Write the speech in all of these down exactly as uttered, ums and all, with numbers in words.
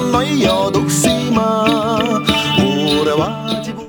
noiodoc sima ora wajibu.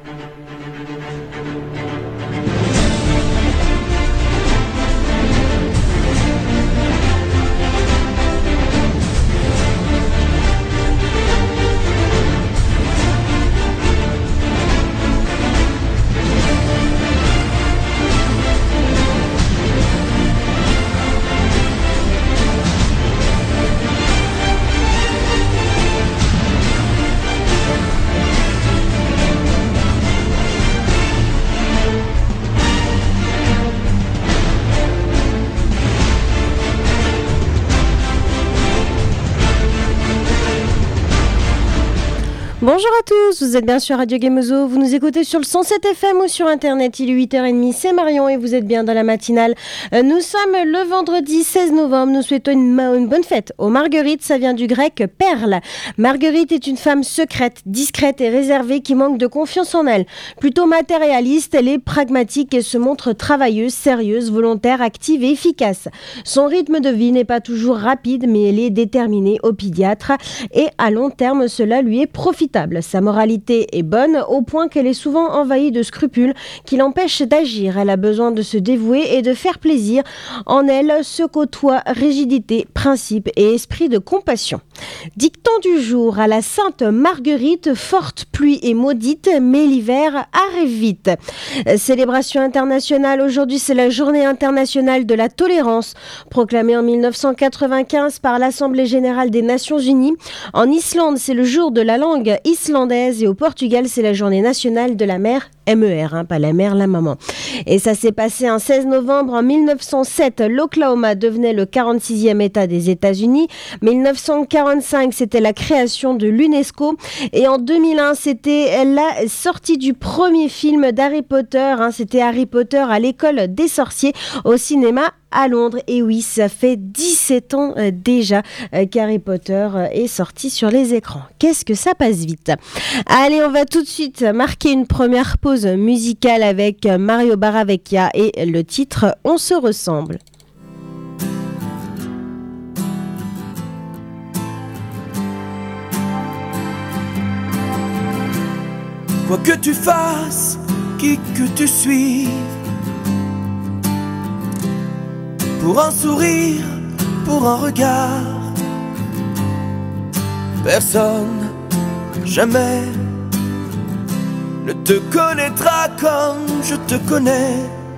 Bonjour à tous, vous êtes bien sur Radio Gemezo, vous nous écoutez sur le cent sept F M ou sur internet, il est huit heures trente, c'est Marion et vous êtes bien dans la matinale. Nous sommes le vendredi seize novembre, nous souhaitons une, une bonne fête aux Marguerites, ça vient du grec perle. Marguerite est une femme secrète, discrète et réservée qui manque de confiance en elle. Plutôt matérialiste, elle est pragmatique et se montre travailleuse, sérieuse, volontaire, active et efficace. Son rythme de vie n'est pas toujours rapide, mais elle est déterminée, opiniâtre et à long terme, cela lui est profitable. Sa moralité est bonne au point qu'elle est souvent envahie de scrupules qui l'empêchent d'agir. Elle a besoin de se dévouer et de faire plaisir. En elle se côtoient rigidité, principe et esprit de compassion. Dicton du jour à la Sainte Marguerite, forte pluie et maudite, mais l'hiver arrive vite. Célébration internationale, aujourd'hui c'est la journée internationale de la tolérance, proclamée en mille neuf cent quatre-vingt-quinze par l'Assemblée générale des Nations unies. En Islande, c'est le jour de la langue islandaise et au Portugal, c'est la journée nationale de la mère, M E R, hein, pas la mère, la maman. Et ça s'est passé un seize novembre en mille neuf cent sept, l'Oklahoma devenait le quarante-sixième État des États-Unis. mille neuf cent quarante-cinq, c'était la création de l'UNESCO. Et en deux mille un, c'était la sortie du premier film d'Harry Potter. Hein, c'était Harry Potter à l'école des sorciers au cinéma à Londres. Et oui, ça fait dix-sept ans euh, déjà euh, qu'Harry Potter euh, est sorti sur les écrans. Qu'est-ce que ça passe vite. Allez, on va tout de suite marquer une première pause musicale avec Mario Baravecchia et le titre « On se ressemble ». Quoi que tu fasses, qui que tu suives, pour un sourire, pour un regard, personne, jamais, ne te connaîtra comme je te connais.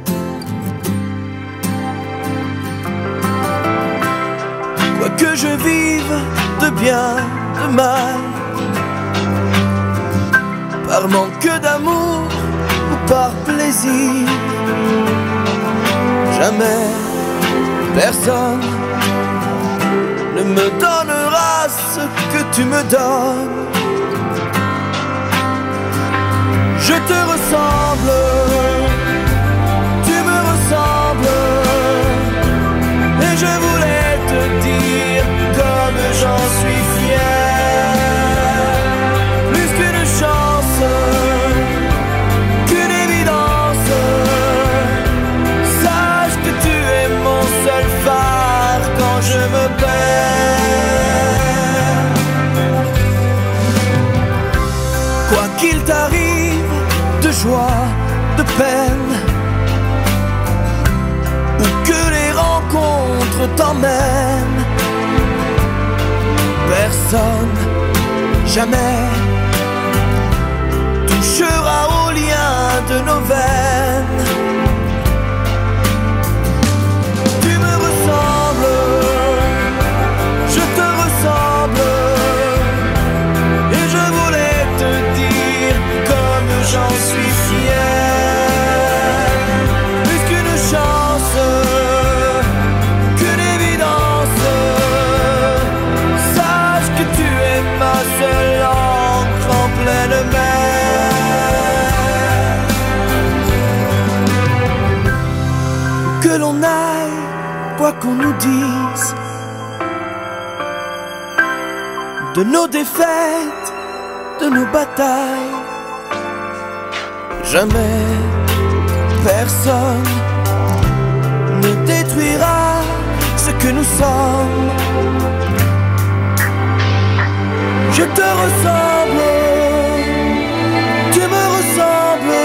Quoi que je vive de bien, de mal, par manque d'amour ou par plaisir, jamais personne ne me donnera ce que tu me donnes. Je te ressemble, tu me ressembles, et je voulais te dire comme j'en suis fier. Plus qu'une chance, qu'une évidence, sache que tu es mon seul phare quand je me perds. Quoi qu'il t'arrive, de joie, de peine, ou que les rencontres t'emmènent, personne, jamais, touchera au lien de nos veines. Tu me ressembles, je te ressemble, et je voulais te dire comme j'en suis fier. Plus qu'une chance, qu'une évidence, sache que tu es ma seule encre en pleine mer. Que l'on aille, quoi qu'on nous dise, de nos défaites, de nos batailles, jamais personne ne détruira ce que nous sommes. Je te ressemble, tu me ressembles,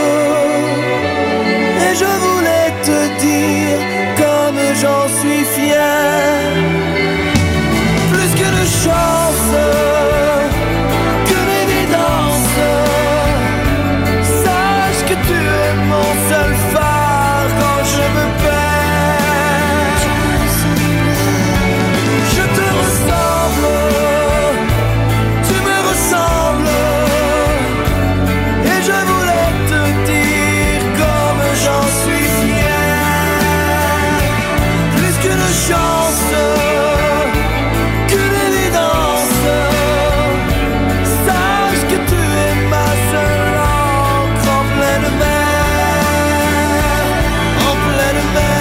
et je voulais te dire comme j'en suis fier. Plus qu'une chance, qu'une évidence, sache que tu es mon seul phare quand je me perds. Je te ressemble, tu me ressembles, et je voulais te dire comme j'en suis fier. Plus qu'une chance, qu'une évidence, sache que tu es ma seule encre en pleine mer, en pleine mer.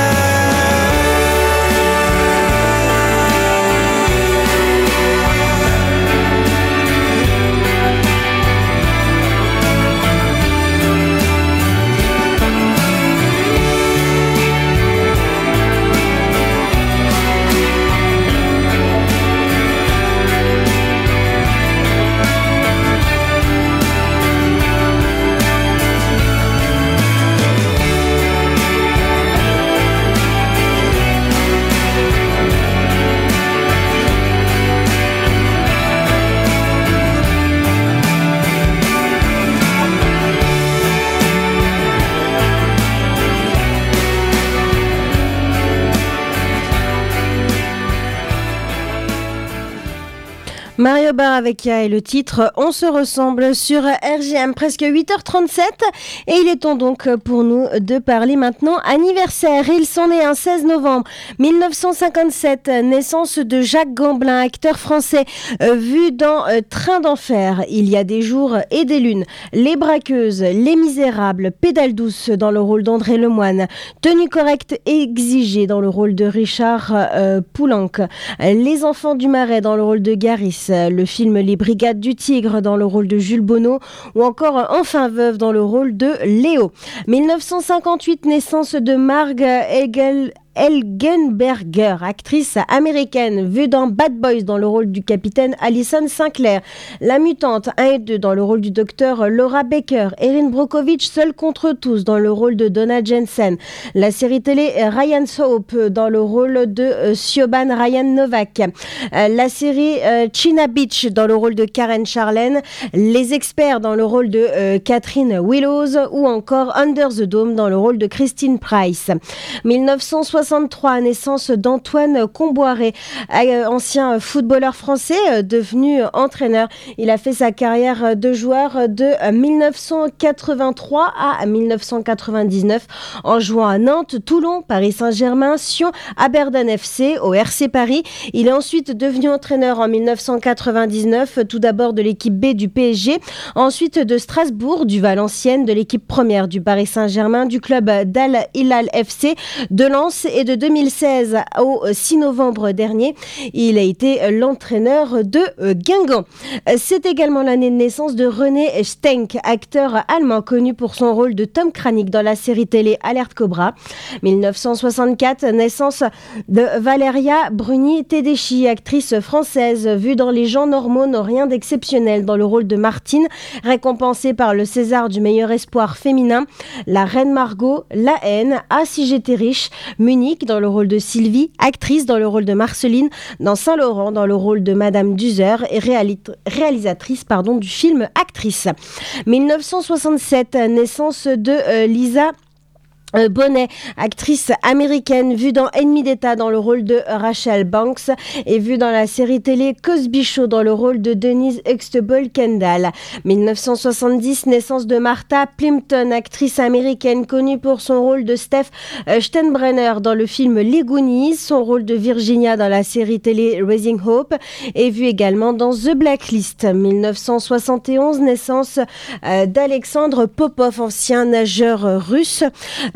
Mario Baravekia et le titre On se ressemble sur R J M, presque huit heures trente-sept, et il est temps donc pour nous de parler maintenant anniversaire. Il s'en est un seize novembre mille neuf cent cinquante-sept, naissance de Jacques Gamblin, acteur français, euh, vu dans euh, Train d'enfer, Il y a des jours et des lunes, Les Braqueuses, Les Misérables, Pédale douce dans le rôle d'André Lemoine, Tenue correcte et exigée dans le rôle de Richard euh, Poulenc, Les Enfants du Marais dans le rôle de Garis, le film Les Brigades du Tigre dans le rôle de Jules Bonneau, ou encore Enfin veuve dans le rôle de Léo. mille neuf cent cinquante-huit, naissance de Marg Hegel Elgenberger, actrice américaine, vue dans Bad Boys dans le rôle du capitaine Alison Sinclair, La Mutante un et deux dans le rôle du docteur Laura Baker, Erin Brockovich, Seul contre tous dans le rôle de Donna Jensen, la série télé Ryan Soap dans le rôle de euh, Siobhan Ryan Novak, euh, la série euh, China Beach dans le rôle de Karen Charlene, Les Experts dans le rôle de euh, Catherine Willows, ou encore Under the Dome dans le rôle de Christine Price. mille neuf cent soixante-trois, naissance d'Antoine Comboiré, euh, ancien footballeur français, euh, devenu entraîneur. Il a fait sa carrière de joueur de euh, mille neuf cent quatre-vingt-trois à mille neuf cent quatre-vingt-dix-neuf en jouant à Nantes, Toulon, Paris Saint-Germain, Sion, Aberdeen F C, au R C Paris. Il est ensuite devenu entraîneur en mille neuf cent quatre-vingt-dix-neuf, tout d'abord de l'équipe B du P S G, ensuite de Strasbourg, du Valenciennes, de l'équipe première du Paris Saint-Germain, du club d'Al Hilal F C, de Lens, et de deux mille seize au six novembre dernier, il a été l'entraîneur de Guingamp. C'est également l'année de naissance de René Stenck, acteur allemand connu pour son rôle de Tom Kranik dans la série télé Alerte Cobra. mille neuf cent soixante-quatre, naissance de Valeria Bruni-Tedeschi, actrice française vue dans Les gens normaux n'ont rien d'exceptionnel dans le rôle de Martine, récompensée par le César du meilleur espoir féminin, La Reine Margot, La haine, Ah si j'étais riche, Munich dans le rôle de Sylvie, actrice dans le rôle de Marceline, dans Saint-Laurent dans le rôle de Madame Duzer, et réali- réalisatrice pardon, du film Actrice. mille neuf cent soixante-sept, naissance de euh, Lisa Euh, Bonet, actrice américaine, vue dans Ennemi d'État dans le rôle de Rachel Banks, et vue dans la série télé Cosby Show dans le rôle de Denise Huxtable Kendall. mille neuf cent soixante-dix, naissance de Martha Plimpton, actrice américaine connue pour son rôle de Steph Steinbrenner dans le film Les Goonies, son rôle de Virginia dans la série télé Raising Hope, et vue également dans The Blacklist. mille neuf cent soixante et onze, naissance euh, d'Alexandre Popov, ancien nageur russe.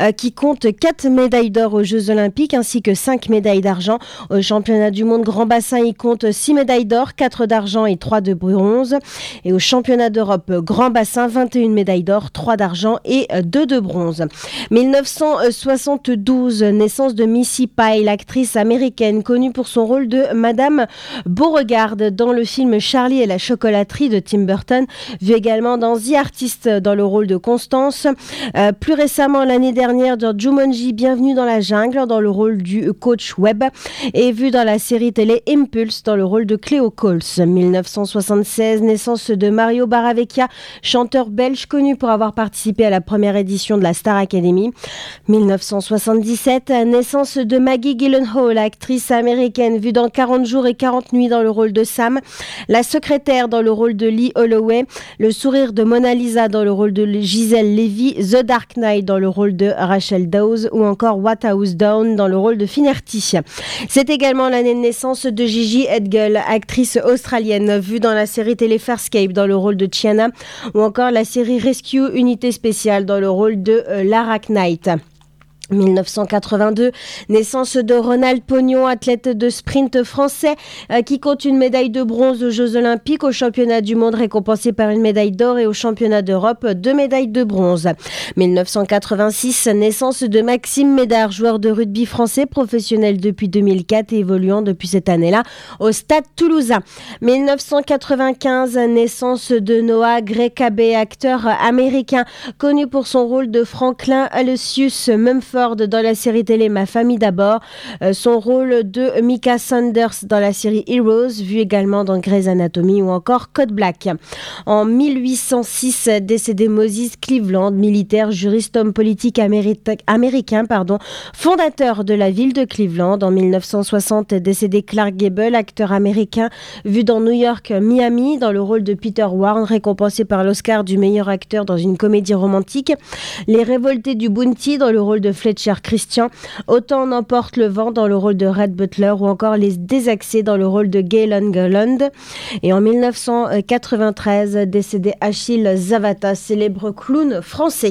euh, qui compte quatre médailles d'or aux Jeux Olympiques ainsi que cinq médailles d'argent. Au championnat du monde grand bassin, il compte six médailles d'or, quatre d'argent et trois de bronze. Et au championnat d'Europe grand bassin, vingt et une médailles d'or, trois d'argent et deux de bronze. dix-neuf cent soixante-douze, naissance de Missy Pyle, l'actrice américaine connue pour son rôle de Madame Beauregard dans le film Charlie et la chocolaterie de Tim Burton, vu également dans The Artist dans le rôle de Constance. Euh, plus récemment, l'année dernière, dans Jumanji, Bienvenue dans la jungle dans le rôle du coach Webb, et vu dans la série télé Impulse dans le rôle de Cleo Coles. dix-neuf cent soixante-seize, naissance de Mario Baravecchia, chanteur belge connu pour avoir participé à la première édition de la Star Academy. dix-neuf cent soixante-dix-sept, naissance de Maggie Gyllenhaal, actrice américaine vue dans quarante jours et quarante nuits dans le rôle de Sam, la secrétaire dans le rôle de Lee Holloway, le sourire de Mona Lisa dans le rôle de Gisèle Lévy, The Dark Knight dans le rôle de Rachel Dawes ou encore What House Down dans le rôle de Finnerty. C'est également l'année de naissance de Gigi Hadid, actrice australienne vue dans la série télé Farscape dans le rôle de Chiana ou encore la série Rescue Unité Spéciale dans le rôle de euh, Lara Knight. dix-neuf cent quatre-vingt-deux, naissance de Ronald Pognon, athlète de sprint français euh, qui compte une médaille de bronze aux Jeux Olympiques, au championnat du monde récompensé par une médaille d'or et au championnat d'Europe deux médailles de bronze. dix-neuf cent quatre-vingt-six, naissance de Maxime Médard, joueur de rugby français professionnel depuis deux mille quatre et évoluant depuis cette année-là au Stade Toulousain. dix-neuf cent quatre-vingt-quinze, naissance de Noah Grekabe, acteur américain connu pour son rôle de Franklin Aloysius Mumford dans la série télé Ma famille d'abord, euh, son rôle de Micah Sanders dans la série Heroes, vu également dans Grey's Anatomy ou encore Code Black. En mille huit cent six, décédé Moses Cleveland, militaire, juriste, homme politique améri- américain, pardon, fondateur de la ville de Cleveland. En mille neuf cent soixante, décédé Clark Gable, acteur américain, vu dans New York, Miami, dans le rôle de Peter Warren, récompensé par l'Oscar du meilleur acteur dans une comédie romantique. Les Révoltés du Bounty dans le rôle de Fletcher Christian, Autant n'emporte le vent dans le rôle de Red Butler ou encore Les Désaxés dans le rôle de Galen Garland. Et en mille neuf cent quatre-vingt-treize, décédé Achille Zavata, célèbre clown français.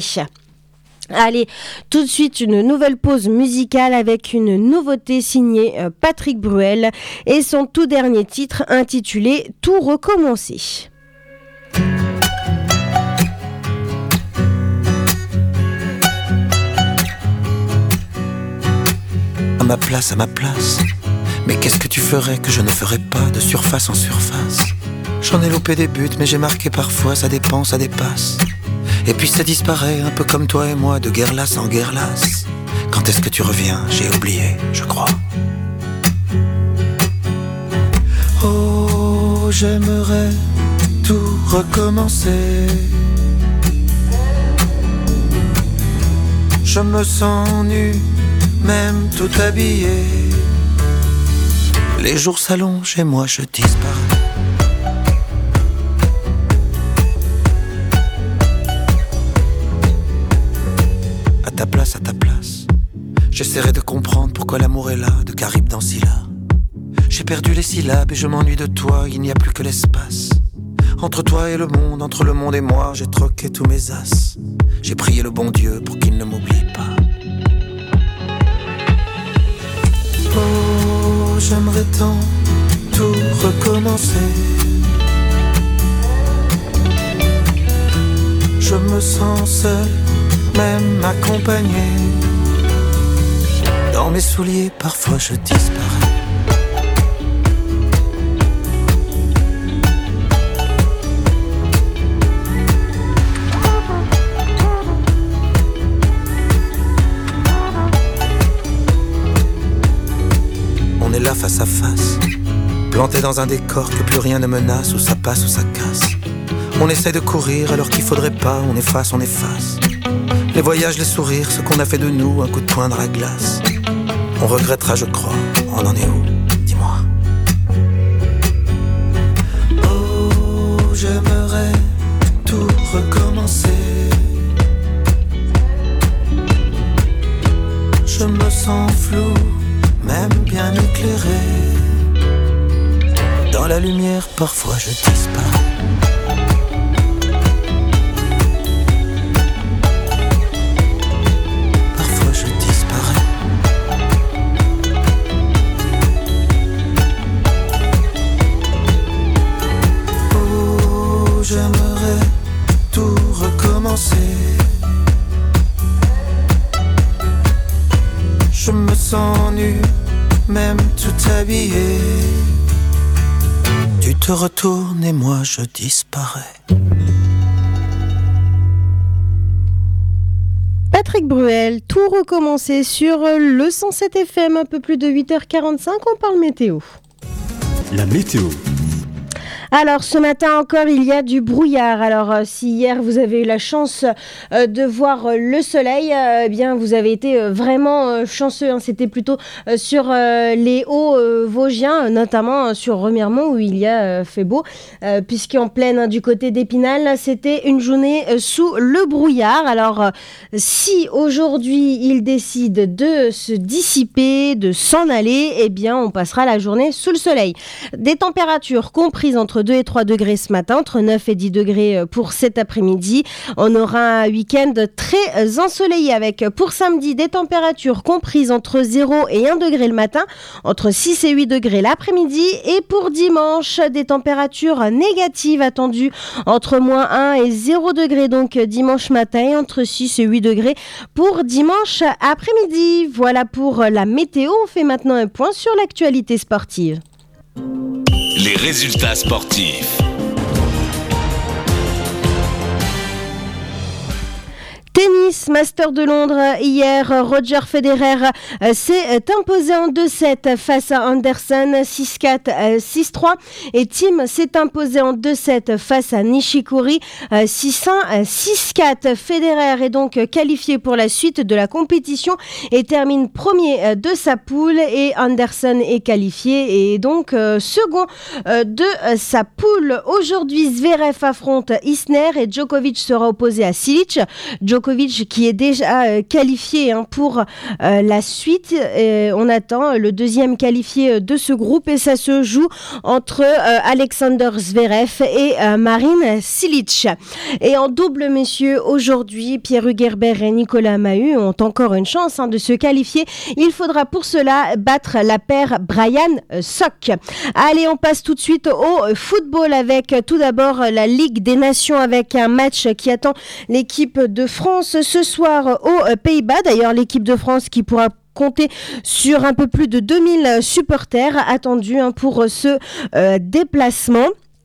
Allez, tout de suite une nouvelle pause musicale avec une nouveauté signée Patrick Bruel et son tout dernier titre intitulé Tout recommencer. À ma place, à ma place. Mais qu'est-ce que tu ferais que je ne ferais pas de surface en surface? J'en ai loupé des buts, mais j'ai marqué parfois, ça dépend, ça dépasse. Et puis ça disparaît, un peu comme toi et moi, de guerre lasse en guerre lasse. Quand est-ce que tu reviens? J'ai oublié, je crois. Oh, j'aimerais tout recommencer. Je me sens nu, même tout habillé. Les jours s'allongent et moi je disparais. À ta place, à ta place, j'essaierai de comprendre pourquoi l'amour est là, de Caribe dans Scylla. J'ai perdu les syllabes et je m'ennuie de toi, il n'y a plus que l'espace. Entre toi et le monde, entre le monde et moi, j'ai troqué tous mes as. J'ai prié le bon Dieu pour qu'il ne m'oublie pas. Oh, j'aimerais tant tout recommencer. Je me sens seul, même accompagné. Dans mes souliers, parfois je disparais. On est là face à face, planté dans un décor que plus rien ne menace, où ça passe ou ça casse. On essaie de courir alors qu'il faudrait pas, on efface, on efface. Les voyages, les sourires, ce qu'on a fait de nous, un coup de poing dans la glace. On regrettera, je crois, on en est où? Dis-moi. Oh, j'aimerais tout recommencer. Je me sens flou, même bien éclairé. Dans la lumière, parfois je disparais. même tout habillé. Tu te retournes et moi je disparais. Patrick Bruel, tout recommencer sur le cent sept F M, un peu plus de huit heures quarante-cinq, on parle météo. La météo. Alors ce matin encore il y a du brouillard. Alors euh, si hier vous avez eu la chance euh, de voir euh, le soleil, euh, eh bien vous avez été euh, vraiment euh, chanceux. Hein. C'était plutôt euh, sur euh, les hauts euh, Vosgiens, euh, notamment euh, sur Remiremont où il y a euh, fait beau, euh, puisqu'en pleine hein, du côté d'Épinal, c'était une journée euh, sous le brouillard. Alors euh, si aujourd'hui il décide de se dissiper, de s'en aller, eh bien on passera la journée sous le soleil. Des températures comprises entre deux et trois degrés ce matin, entre neuf et dix degrés pour cet après-midi. On aura un week-end très ensoleillé avec pour samedi des températures comprises entre zéro et un degré le matin, entre six et huit degrés l'après-midi, et pour dimanche des températures négatives attendues entre moins un et zéro degré donc dimanche matin, et entre six et huit degrés pour dimanche après-midi. Voilà pour la météo. On fait maintenant un point sur l'actualité sportive. Les résultats sportifs. Tennis, Master de Londres, hier, Roger Federer euh, s'est imposé en deux sept face à Anderson, six quatre, euh, six trois, et Thiem s'est imposé en deux sept face à Nishikori, euh, six un, six quatre. Federer est donc qualifié pour la suite de la compétition et termine premier de sa poule, et Anderson est qualifié et donc euh, second euh, de sa poule. Aujourd'hui, Zverev affronte Isner et Djokovic sera opposé à Silic. Djokovic qui est déjà euh, qualifié hein, pour euh, la suite. Et on attend le deuxième qualifié de ce groupe et ça se joue entre euh, Alexander Zverev et euh, Marin Cilic. Et en double, messieurs, aujourd'hui, Pierre-Hugues Herbert et Nicolas Mahut ont encore une chance hein, de se qualifier. Il faudra pour cela battre la paire Brian Sock. Allez, on passe tout de suite au football avec tout d'abord la Ligue des Nations avec un match qui attend l'équipe de France ce soir aux Pays-Bas. D'ailleurs, l'équipe de France qui pourra compter sur un peu plus de deux mille supporters attendus hein, pour ce euh, déplacement.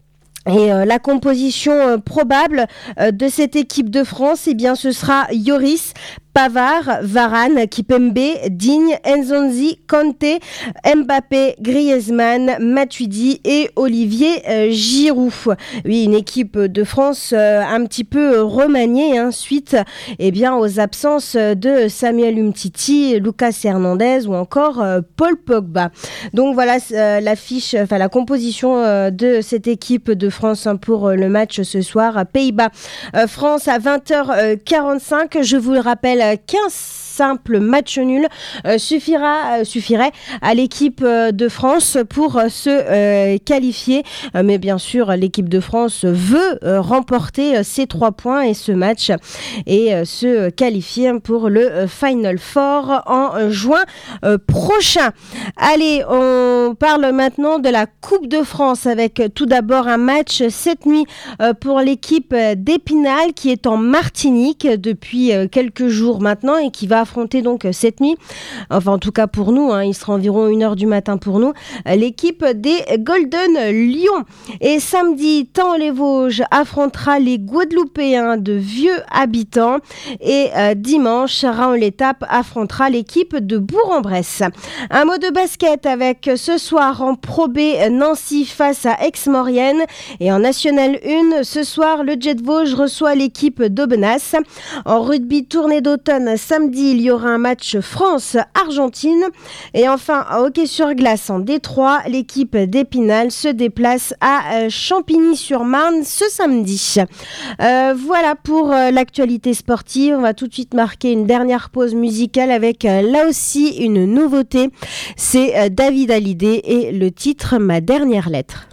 Et euh, la composition euh, probable euh, de cette équipe de France, eh bien, ce sera Lloris, Pavard, Varane, Kipembe, Digne, Nzonzi, Kanté, Mbappé, Griezmann, Matuidi et Olivier euh, Giroud. Oui, une équipe de France euh, un petit peu remaniée hein, suite eh bien, aux absences de Samuel Umtiti, Lucas Hernandez ou encore euh, Paul Pogba. Donc voilà euh, la fiche, enfin la composition euh, de cette équipe de France hein, pour euh, le match ce soir à Pays-Bas. Euh, France à vingt heures quarante-cinq, je vous le rappelle, qu'un simple match nul euh, suffira, euh, suffirait à l'équipe euh, de France pour euh, se euh, qualifier. Euh, mais bien sûr, l'équipe de France veut euh, remporter euh, ces trois points et ce match et euh, se qualifier pour le euh, Final Four en euh, juin euh, prochain. Allez, on parle maintenant de la Coupe de France avec euh, tout d'abord un match cette nuit euh, pour l'équipe d'Épinal qui est en Martinique depuis euh, quelques jours maintenant et qui va affronter donc cette nuit, enfin en tout cas pour nous, hein, il sera environ une heure du matin pour nous, l'équipe des Golden Lions. Et samedi, Thaon-les-Vosges affrontera les Guadeloupéens de Vieux Habitants et euh, dimanche, Raon-l'Étape affrontera l'équipe de Bourg-en-Bresse. Un mot de basket avec ce soir en Pro B Nancy face à Aix-Maurienne et en National un, ce soir le Jet Vosges reçoit l'équipe d'Aubenas. En rugby tournée d'automne, samedi, il y aura un match France-Argentine. Et enfin, à hockey sur glace en Détroit, l'équipe d'Épinal se déplace à Champigny-sur-Marne ce samedi. Euh, voilà pour euh, l'actualité sportive. On va tout de suite marquer une dernière pause musicale avec euh, là aussi une nouveauté. C'est euh, David Hallyday et le titre Ma dernière lettre.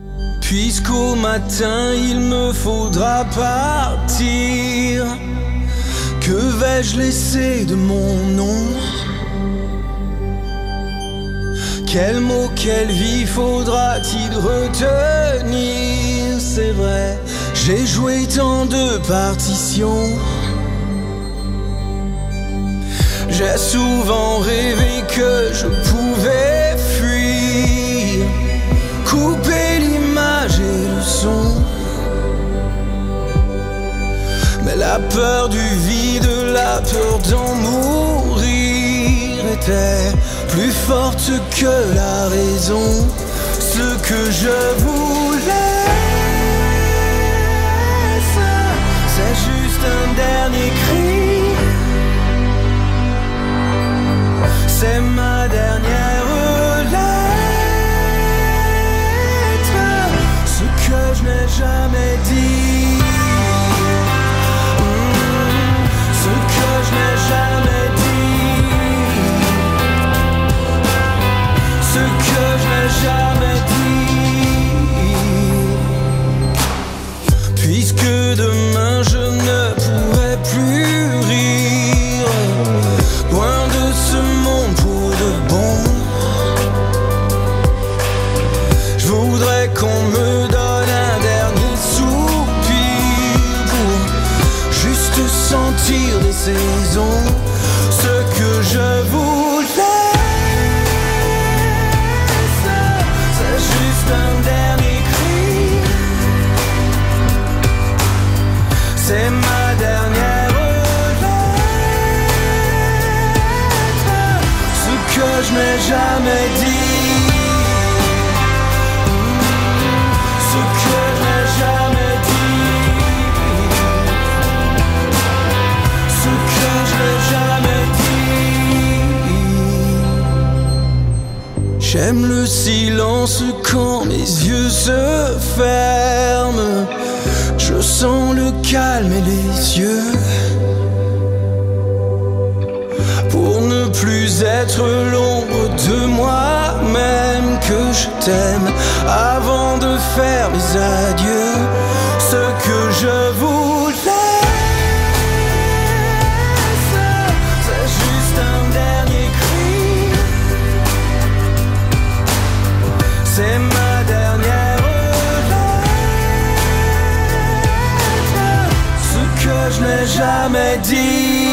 Puisqu'au matin il me faudra partir, que vais-je laisser de mon nom? Quel mot, quelle vie faudra-t-il retenir? C'est vrai, j'ai joué tant de partitions. J'ai souvent rêvé que je pouvais couper l'image et le son. Mais la peur du vide, la peur d'en mourir était plus forte que la raison. Ce que je voulais, c'est juste un dernier cri. C'est ma dernière lettre, ce que je n'ai jamais dit, mmh, ce que je n'ai jamais dit, ce que je n'ai jamais dit. Puisque demain je ne pourrai plus rire, loin de ce monde pour de bon, je voudrais qu'on me donne un dernier soupir pour juste sentir les saisons. Ce que je voulais, c'est juste un dernier cri. C'est ma dernière lettre, ce que je n'ai jamais dit, ce que je n'ai jamais dit, ce que je n'ai jamais dit. J'aime le silence quand mes yeux se ferment. Je sens le calme et les yeux. Pour ne plus être l'ombre de moi-même, que je t'aime avant de faire mes adieux. Ce que je voulais, c'est juste un dernier cri. C'est ma dernière lettre, ce que je n'ai jamais dit,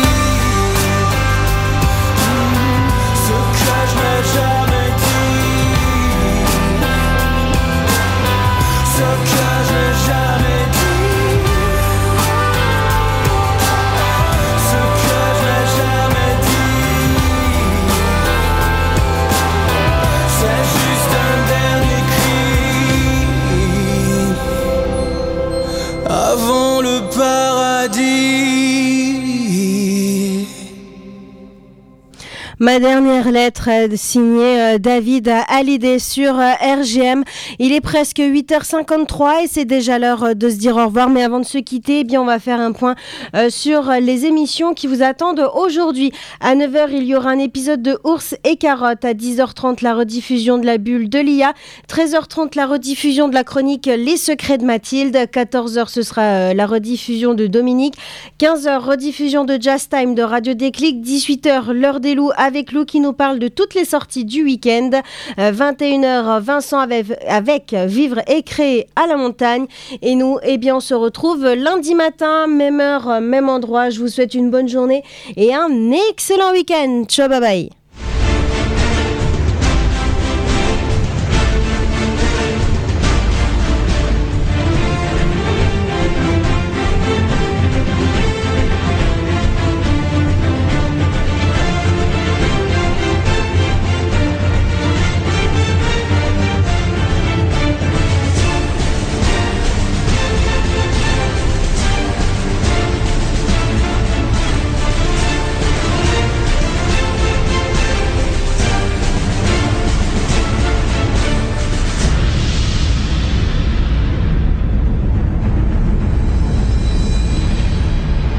ce que je n'ai jamais dit, ce que je n'ai jamais dit, ce que je n'ai jamais dit. C'est juste un dernier cri avant le paradis. Ma dernière lettre signée David Hallyday sur R G M. Il est presque huit heures cinquante-trois et c'est déjà l'heure de se dire au revoir. Mais avant de se quitter, eh bien, on va faire un point sur les émissions qui vous attendent aujourd'hui. À neuf heures, il y aura un épisode de Ours et Carotte. À dix heures trente, la rediffusion de la bulle de l'I A. treize heures trente, la rediffusion de la chronique Les Secrets de Mathilde. quatorze heures, ce sera la rediffusion de Dominique. quinze heures, rediffusion de Jazz Time de Radio Déclic. dix-huit heures, l'heure des loups avec Lou qui nous parle de toutes les sorties du week-end. Euh, vingt et une heures, Vincent avec, avec Vivre et Créer à la montagne. Et nous, eh bien, on se retrouve lundi matin, même heure, même endroit. Je vous souhaite une bonne journée et un excellent week-end. Ciao, bye bye.